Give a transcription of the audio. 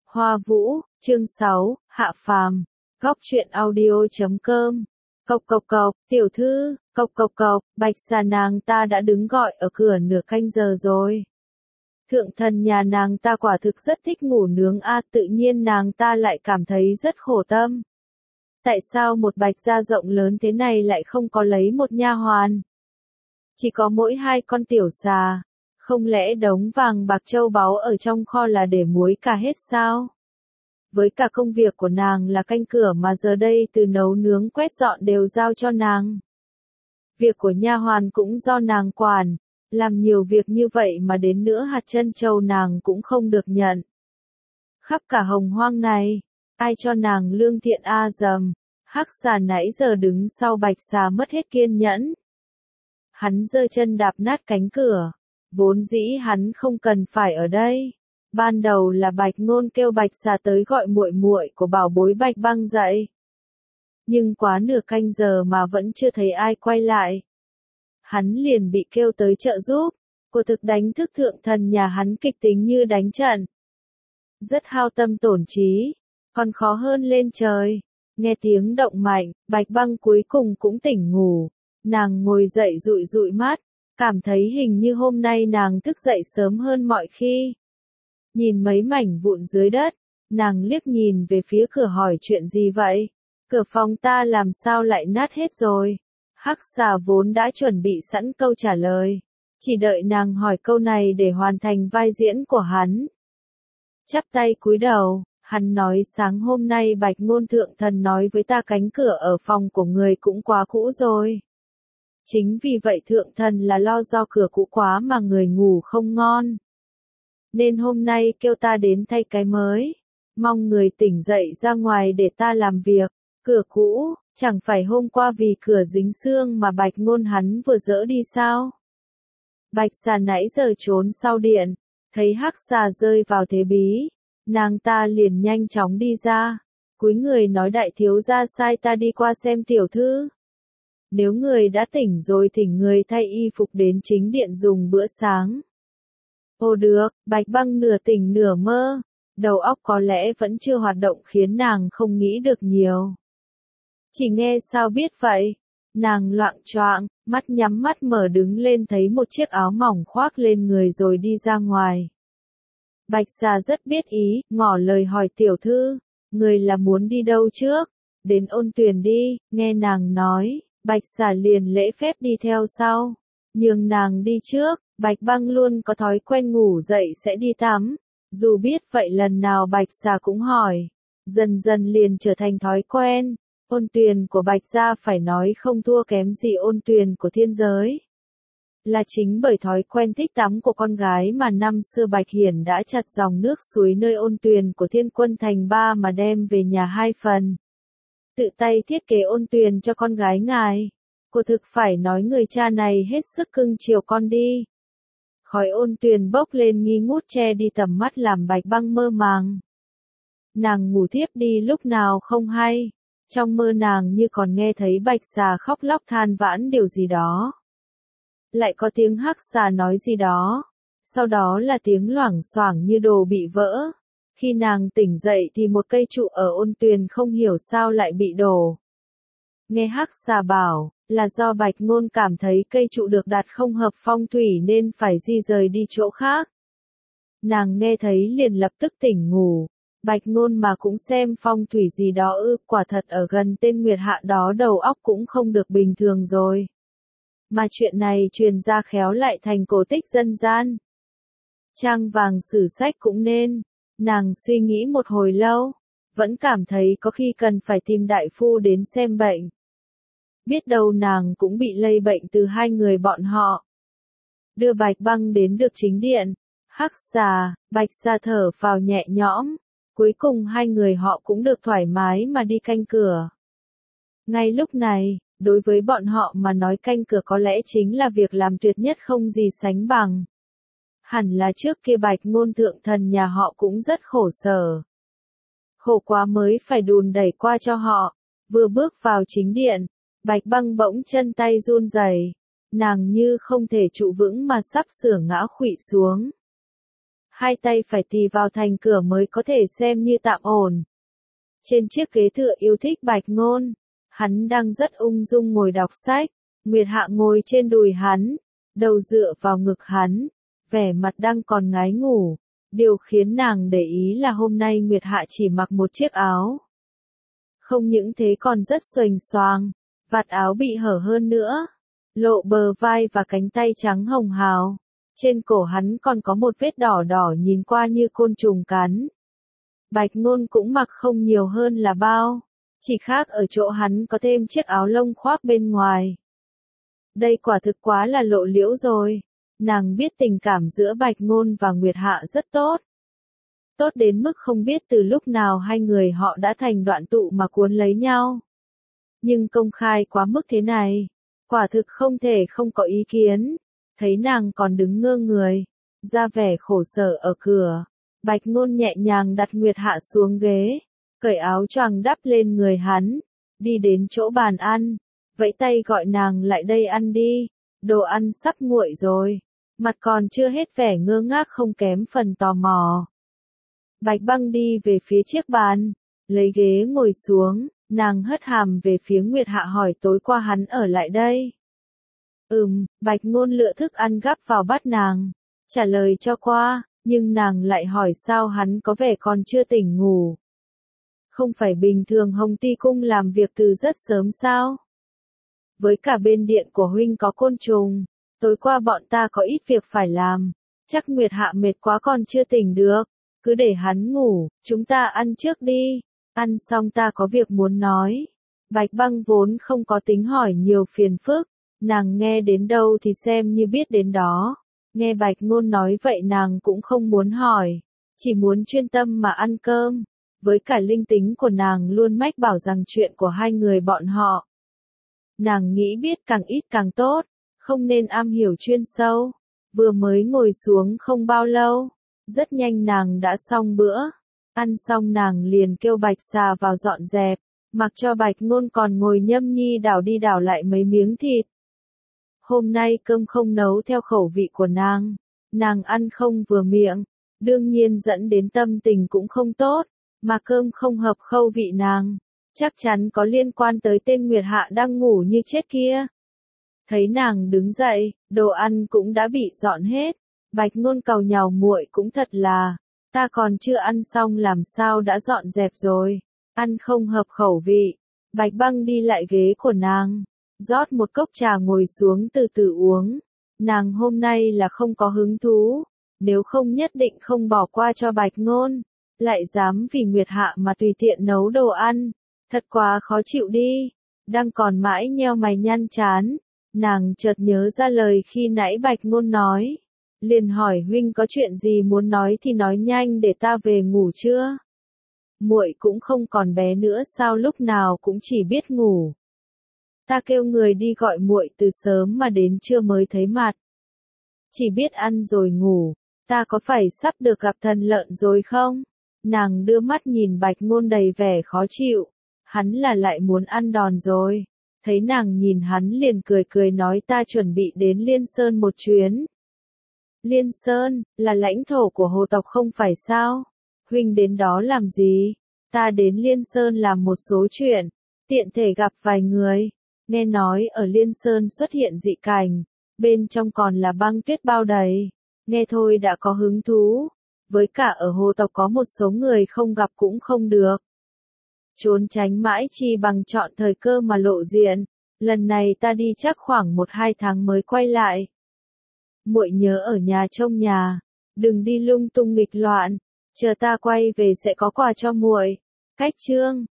Hoa Vũ, chương 6, Hạ Phàm, Góc truyện audio.com. Cộc cộc cộc, tiểu thư, cộc cộc cộc, Bạch Xà nàng ta đã đứng gọi ở cửa nửa canh giờ rồi. Thượng thần nhà nàng ta quả thực rất thích ngủ nướng tự nhiên nàng ta lại cảm thấy rất khổ tâm. Tại sao một Bạch gia rộng lớn thế này lại không có lấy một nha hoàn? Chỉ có mỗi 2 con tiểu xà, không lẽ đống vàng bạc châu báu ở trong kho là để muối cả hết sao? Với cả công việc của nàng là canh cửa mà giờ đây từ nấu nướng quét dọn đều giao cho nàng. Việc của nha hoàn cũng do nàng quản, làm nhiều việc như vậy mà đến nữa hạt chân châu nàng cũng không được nhận. Khắp cả hồng hoang này, ai cho nàng lương thiện dầm, Hắc xà nãy giờ đứng sau Bạch xà mất hết kiên nhẫn. Hắn giơ chân đạp nát cánh cửa, vốn dĩ hắn không cần phải ở đây. Ban đầu là Bạch Ngôn kêu Bạch xà tới gọi muội muội của bảo bối Bạch Băng dậy. Nhưng quá nửa canh giờ mà vẫn chưa thấy ai quay lại. Hắn liền bị kêu tới trợ giúp, của thực đánh thức thượng thần nhà hắn kịch tính như đánh trận. Rất hao tâm tổn trí, còn khó hơn lên trời. Nghe tiếng động mạnh, Bạch Băng cuối cùng cũng tỉnh ngủ. Nàng ngồi dậy dụi dụi mắt, cảm thấy hình như hôm nay nàng thức dậy sớm hơn mọi khi. Nhìn mấy mảnh vụn dưới đất, nàng liếc nhìn về phía cửa hỏi chuyện gì vậy? Cửa phòng ta làm sao lại nát hết rồi? Hắc xà vốn đã chuẩn bị sẵn câu trả lời, chỉ đợi nàng hỏi câu này để hoàn thành vai diễn của hắn. Chắp tay cúi đầu, hắn nói sáng hôm nay Bạch Ngôn thượng thần nói với ta cánh cửa ở phòng của người cũng quá cũ rồi. Chính vì vậy thượng thần là lo do cửa cũ quá mà người ngủ không ngon. Nên hôm nay kêu ta đến thay cái mới. Mong người tỉnh dậy ra ngoài để ta làm việc. Cửa cũ, chẳng phải hôm qua vì cửa dính xương mà Bạch Ngôn hắn vừa dỡ đi sao? Bạch xà nãy giờ trốn sau điện, thấy Hắc xà rơi vào thế bí. Nàng ta liền nhanh chóng đi ra. Cúi người nói đại thiếu gia sai ta đi qua xem tiểu thư. Nếu người đã tỉnh rồi thỉnh người thay y phục đến chính điện dùng bữa sáng. Ồ được, Bạch Băng nửa tỉnh nửa mơ, đầu óc có lẽ vẫn chưa hoạt động khiến nàng không nghĩ được nhiều. Chỉ nghe sao biết vậy, nàng loạng choạng, mắt nhắm mắt mở đứng lên thấy một chiếc áo mỏng khoác lên người rồi đi ra ngoài. Bạch xà rất biết ý, ngỏ lời hỏi tiểu thư, người là muốn đi đâu trước? Đến Ôn Tuyền đi, nghe nàng nói. Bạch xà liền lễ phép đi theo sau, nhường nàng đi trước. Bạch Băng luôn có thói quen ngủ dậy sẽ đi tắm, dù biết vậy lần nào Bạch xà cũng hỏi, dần dần liền trở thành thói quen. Ôn Tuyền của Bạch gia phải nói không thua kém gì Ôn Tuyền của thiên giới. Là chính bởi thói quen thích tắm của con gái mà năm xưa Bạch Hiển đã chặt dòng nước suối nơi Ôn Tuyền của Thiên Quân thành 3 mà đem về nhà 2 phần. Tự tay thiết kế Ôn Tuyền cho con gái ngài. Cô thực phải nói người cha này hết sức cưng chiều con đi. Khói Ôn Tuyền bốc lên nghi ngút che đi tầm mắt làm Bạch Băng mơ màng. Nàng ngủ thiếp đi lúc nào không hay. Trong mơ nàng như còn nghe thấy Bạch xà khóc lóc than vãn điều gì đó. Lại có tiếng Hắc xà nói gì đó. Sau đó là tiếng loảng xoảng như đồ bị vỡ. Khi nàng tỉnh dậy thì một cây trụ ở Ôn Tuyền không hiểu sao lại bị đổ. Nghe Hắc xà bảo, là do Bạch Ngôn cảm thấy cây trụ được đặt không hợp phong thủy nên phải di rời đi chỗ khác. Nàng nghe thấy liền lập tức tỉnh ngủ. Bạch Ngôn mà cũng xem phong thủy gì đó quả thật ở gần tên Nguyệt Hạ đó đầu óc cũng không được bình thường rồi. Mà chuyện này truyền ra khéo lại thành cổ tích dân gian. Trang vàng sử sách cũng nên. Nàng suy nghĩ một hồi lâu, vẫn cảm thấy có khi cần phải tìm đại phu đến xem bệnh. Biết đâu nàng cũng bị lây bệnh từ 2 người bọn họ. Đưa Bạch Băng đến được chính điện, Hắc xà, Bạch xà thở phào nhẹ nhõm, cuối cùng 2 người họ cũng được thoải mái mà đi canh cửa. Ngay lúc này, đối với bọn họ mà nói canh cửa có lẽ chính là việc làm tuyệt nhất không gì sánh bằng. Hẳn là trước kia Bạch Ngôn thượng thần nhà họ cũng rất khổ sở. Khổ quá mới phải đùn đẩy qua cho họ. Vừa bước vào chính điện, Bạch Băng bỗng chân tay run rẩy, nàng như không thể trụ vững mà sắp sửa ngã khuỵu xuống. hai tay phải tì vào thành cửa mới có thể xem như tạm ổn. Trên chiếc ghế tựa yêu thích Bạch Ngôn, hắn đang rất ung dung ngồi đọc sách, Nguyệt Hạ ngồi trên đùi hắn, đầu dựa vào ngực hắn, vẻ mặt đang còn ngái ngủ. Điều khiến nàng để ý là hôm nay Nguyệt Hạ chỉ mặc một chiếc áo. Không những thế còn rất xuềnh xoàng, vạt áo bị hở hơn nữa, lộ bờ vai và cánh tay trắng hồng hào. Trên cổ hắn còn có một vết đỏ đỏ nhìn qua như côn trùng cắn. Bạch Ngôn cũng mặc không nhiều hơn là bao, chỉ khác ở chỗ hắn có thêm chiếc áo lông khoác bên ngoài. Đây quả thực quá là lộ liễu rồi. Nàng biết tình cảm giữa Bạch Ngôn và Nguyệt Hạ rất tốt. Tốt đến mức không biết từ lúc nào hai người họ đã thành đoạn tụ mà cuốn lấy nhau. Nhưng công khai quá mức thế này, quả thực không thể không có ý kiến. Thấy nàng còn đứng ngơ người, ra vẻ khổ sở ở cửa, Bạch Ngôn nhẹ nhàng đặt Nguyệt Hạ xuống ghế, cởi áo choàng đắp lên người hắn, đi đến chỗ bàn ăn, vẫy tay gọi nàng lại đây ăn đi, đồ ăn sắp nguội rồi. Mặt còn chưa hết vẻ ngơ ngác không kém phần tò mò. Bạch Băng đi về phía chiếc bàn, lấy ghế ngồi xuống, nàng hất hàm về phía Nguyệt Hạ hỏi tối qua hắn ở lại đây. Bạch Ngôn lựa thức ăn gắp vào bát nàng, trả lời cho qua, nhưng nàng lại hỏi sao hắn có vẻ còn chưa tỉnh ngủ. Không phải bình thường Hồng Ti Cung làm việc từ rất sớm sao? Với cả bên điện của huynh có côn trùng. Tối qua bọn ta có ít việc phải làm, chắc Nguyệt Hạ mệt quá còn chưa tỉnh được, cứ để hắn ngủ, chúng ta ăn trước đi, ăn xong ta có việc muốn nói. Bạch Băng vốn không có tính hỏi nhiều phiền phức, nàng nghe đến đâu thì xem như biết đến đó, nghe Bạch Ngôn nói vậy nàng cũng không muốn hỏi, chỉ muốn chuyên tâm mà ăn cơm, với cả linh tính của nàng luôn mách bảo rằng chuyện của hai người bọn họ. Nàng nghĩ biết càng ít càng tốt. Không nên am hiểu chuyên sâu, vừa mới ngồi xuống không bao lâu, rất nhanh nàng đã xong bữa, ăn xong nàng liền kêu Bạch Xà vào dọn dẹp, mặc cho Bạch Ngôn còn ngồi nhâm nhi đảo đi đảo lại mấy miếng thịt. Hôm nay cơm không nấu theo khẩu vị của nàng ăn không vừa miệng, đương nhiên dẫn đến tâm tình cũng không tốt, mà cơm không hợp khẩu vị nàng, chắc chắn có liên quan tới tên Nguyệt Hạ đang ngủ như chết kia. Thấy nàng đứng dậy, đồ ăn cũng đã bị dọn hết. Bạch Ngôn càu nhàu muội cũng thật là, ta còn chưa ăn xong làm sao đã dọn dẹp rồi, ăn không hợp khẩu vị. Bạch Băng đi lại ghế của nàng, rót một cốc trà ngồi xuống từ từ uống. Nàng hôm nay là không có hứng thú, nếu không nhất định không bỏ qua cho Bạch Ngôn, lại dám vì Nguyệt Hạ mà tùy tiện nấu đồ ăn, thật quá khó chịu đi. Đang còn mãi nheo mày nhăn trán. Nàng chợt nhớ ra lời khi nãy Bạch Ngôn nói, liền hỏi huynh có chuyện gì muốn nói thì nói nhanh để ta về ngủ chưa? Muội cũng không còn bé nữa sao lúc nào cũng chỉ biết ngủ. Ta kêu người đi gọi muội từ sớm mà đến trưa mới thấy mặt. Chỉ biết ăn rồi ngủ, ta có phải sắp được gặp thần lợn rồi không? Nàng đưa mắt nhìn Bạch Ngôn đầy vẻ khó chịu, hắn là lại muốn ăn đòn rồi. Thấy nàng nhìn hắn liền cười cười nói ta chuẩn bị đến Liên Sơn một chuyến. Liên Sơn, là lãnh thổ của hồ tộc không phải sao? Huynh đến đó làm gì? Ta đến Liên Sơn làm một số chuyện, tiện thể gặp vài người. Nghe nói ở Liên Sơn xuất hiện dị cảnh, bên trong còn là băng tuyết bao đầy. Nghe thôi đã có hứng thú. Với cả ở hồ tộc có một số người không gặp cũng không được. Trốn tránh mãi chi bằng chọn thời cơ mà lộ diện, lần này ta đi chắc khoảng 1-2 tháng mới quay lại. Muội nhớ ở nhà trông nhà, đừng đi lung tung nghịch loạn, chờ ta quay về sẽ có quà cho muội. Cách chương